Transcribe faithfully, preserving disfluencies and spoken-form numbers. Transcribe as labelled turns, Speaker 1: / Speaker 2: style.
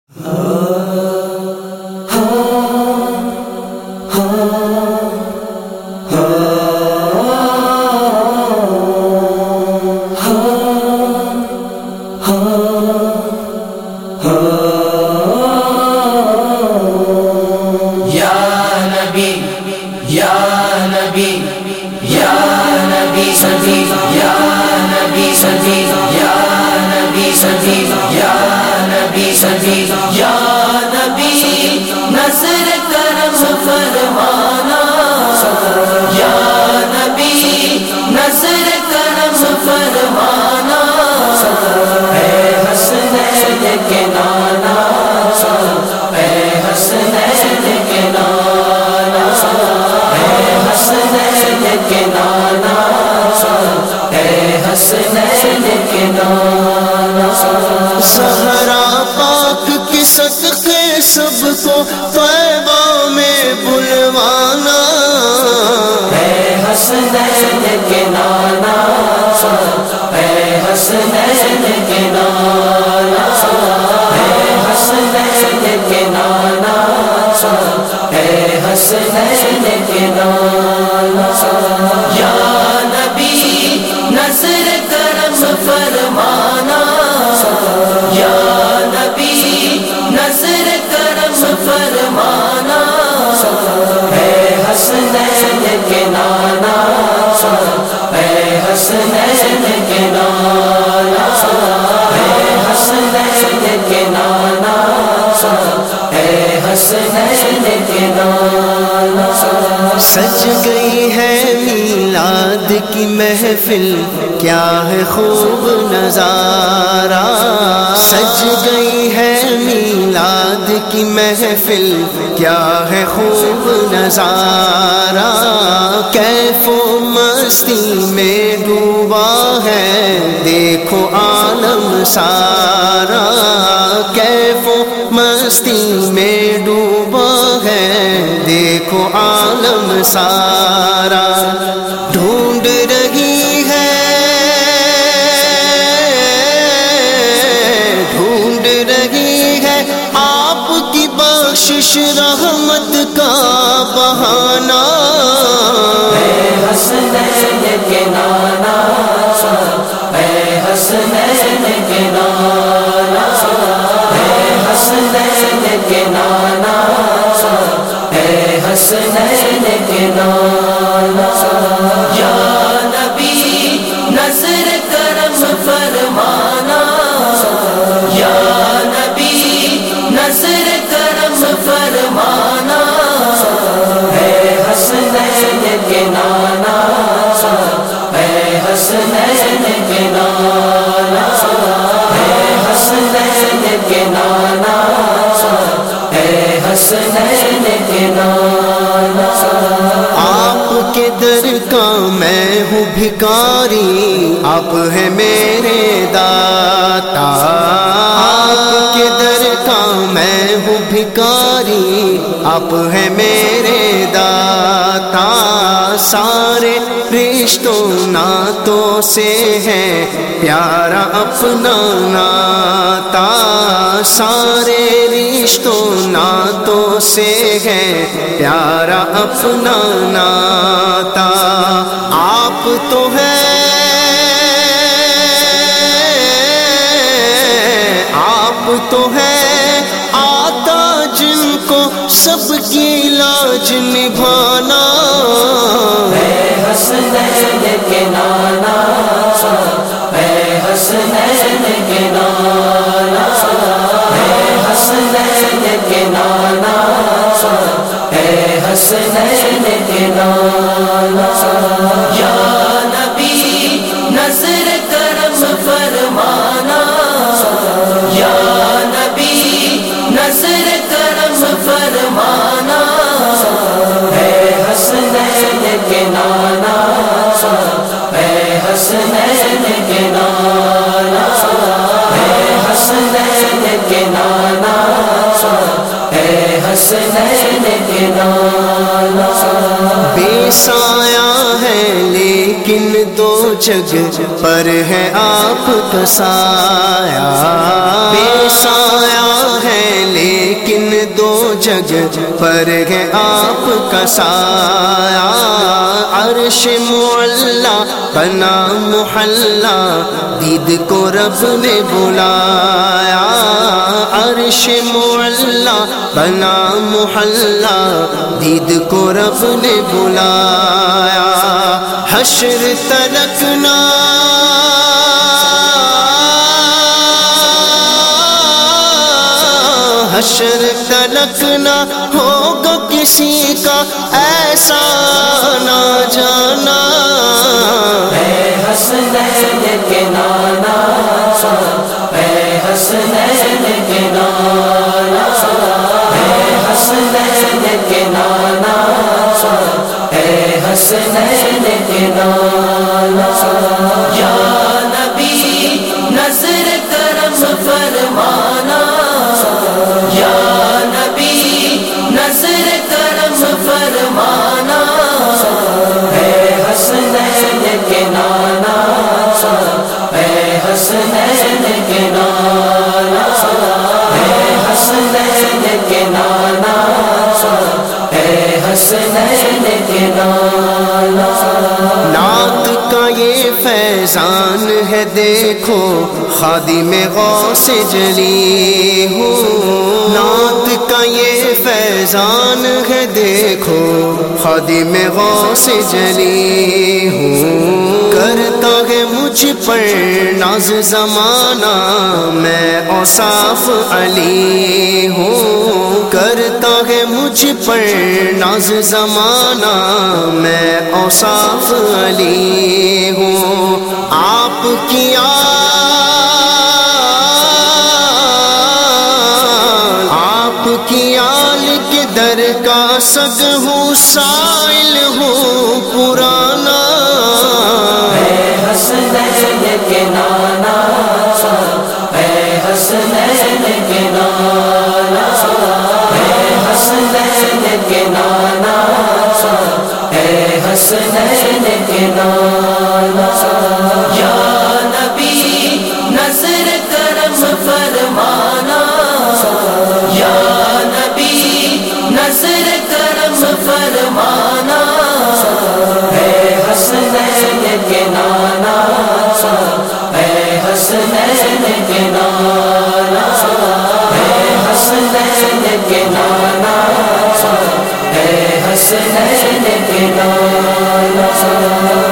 Speaker 1: زہرا پاک کے صدقے سب کو طیبہ میں بلوانا،
Speaker 2: اے حسنین کے نانا، اے حسنین کے نانا، اے حسنین کے نانا، اے حسنین کے نانا، یا نبی نظر کرم فرمانا، یا نبی نظر کرم فرمانا، اے حسنین کے نانا، اے حسنین کے نانا، اے حسنین کے نانا، اے حسنین کے نانا۔
Speaker 1: سج گئی ہے میلاد کی محفل، کیا ہے خوب نظارہ، سج گئی ہے میلاد کی محفل، کیا ہے خوب نظارہ، کیف و مستی میں ڈوبا ہے دیکھو عالم سارا، کیف و مستی میں ڈوبا ہے دیکھو عالم سارا، ڈھونڈ رہی ہے ڈھونڈ رہی ہے آپ کی بخشش رحمت کا بہانہ،
Speaker 2: اے حسنین کے نانا، اے حسنین کے نانا، اے حسنین کے نانا، اے حسنین کے نانا، یا نبی نظر کرم فرمانا، یا نبی نظر کرم فرمانا، اے حسنین کے نانا، اے حسنین کے نانا، اے حسنین کے نانا، اے حسنین کے نانا۔
Speaker 1: آپ کے در کا میں ہوں بھکاری، آپ ہے میرے داتا، آپ کے در کا میں ہوں بھکاری، آپ ہے میرے داتا، سارے رشتوں ناتوں سے ہے پیارا اپنا ناتا، سارے رشتوں ناتوں سے ہے پیارا اپنا ناتا، آپ تو ہے آپ تو ہے آتا جن کو سب کی لاج نبھانا،
Speaker 2: اے حسنین کے نانا، اے حسنین کے نانا، اے حسنین کے نانا، اے حسنین کے نانا، یا نبی نظر کرم فرمانا، یا نبی نظر کرم فرمانا، اے حسنین کے نانا، اے حسنین کے نانا، اے حسنین کے نانا، اے حسنین کے نانا۔
Speaker 1: بے سایہ ہے لیکن دو جگ پر ہے آپ کا سایہ، بے سایہ ہے جگ پر ہے آپ کا سایہ، عرش معلا بنا محلہ دید کو رب نے بلایا، عرش معلا بنا محلہ دید کو رب نے بلایا، حشر تلکنا حشر تلک نہ ہوگا کسی کا ایسا نہ جانا،
Speaker 2: اے حسنین کے نانا، اے حسنین کے نانا، اے حسنین کے نانا، اے حسنین کے نانا، یا نبی نظر کرم فرمانا، یا نبی نظر کرم فرمانا، اے حسنین کے نانا، اے حسنین کے نانا، اے حسنین کے نانا، اے حسنین کے نانا۔
Speaker 1: نعت کا یہ فیضان ہے دیکھو خادم غوث جلی ہوں، نعت کا یہ فیضان ہے دیکھو خادم غوث جلی ہوں، کرتا ہے مجھ پر ناز زمانہ میں اوصاف علی ہوں، کرتا ہے مجھ پر ناز زمانہ میں اوصاف علی ہوں، آپ کی آپ کی آل کے در کا سگ ہوں، سائل ہوں پرانا،
Speaker 2: اے حسنین کے نانا، اے حسنین کے نانا، اے حسنین کے نانا، اے حسنین کے نانا، یا نبی نظر کرم فرمانا، یا نبی نظر کرم فرمانا، اے حسنین کے نانا، اے حسنین کے نانا، اے حسنین کے نانا، اے حسنین کے نانا۔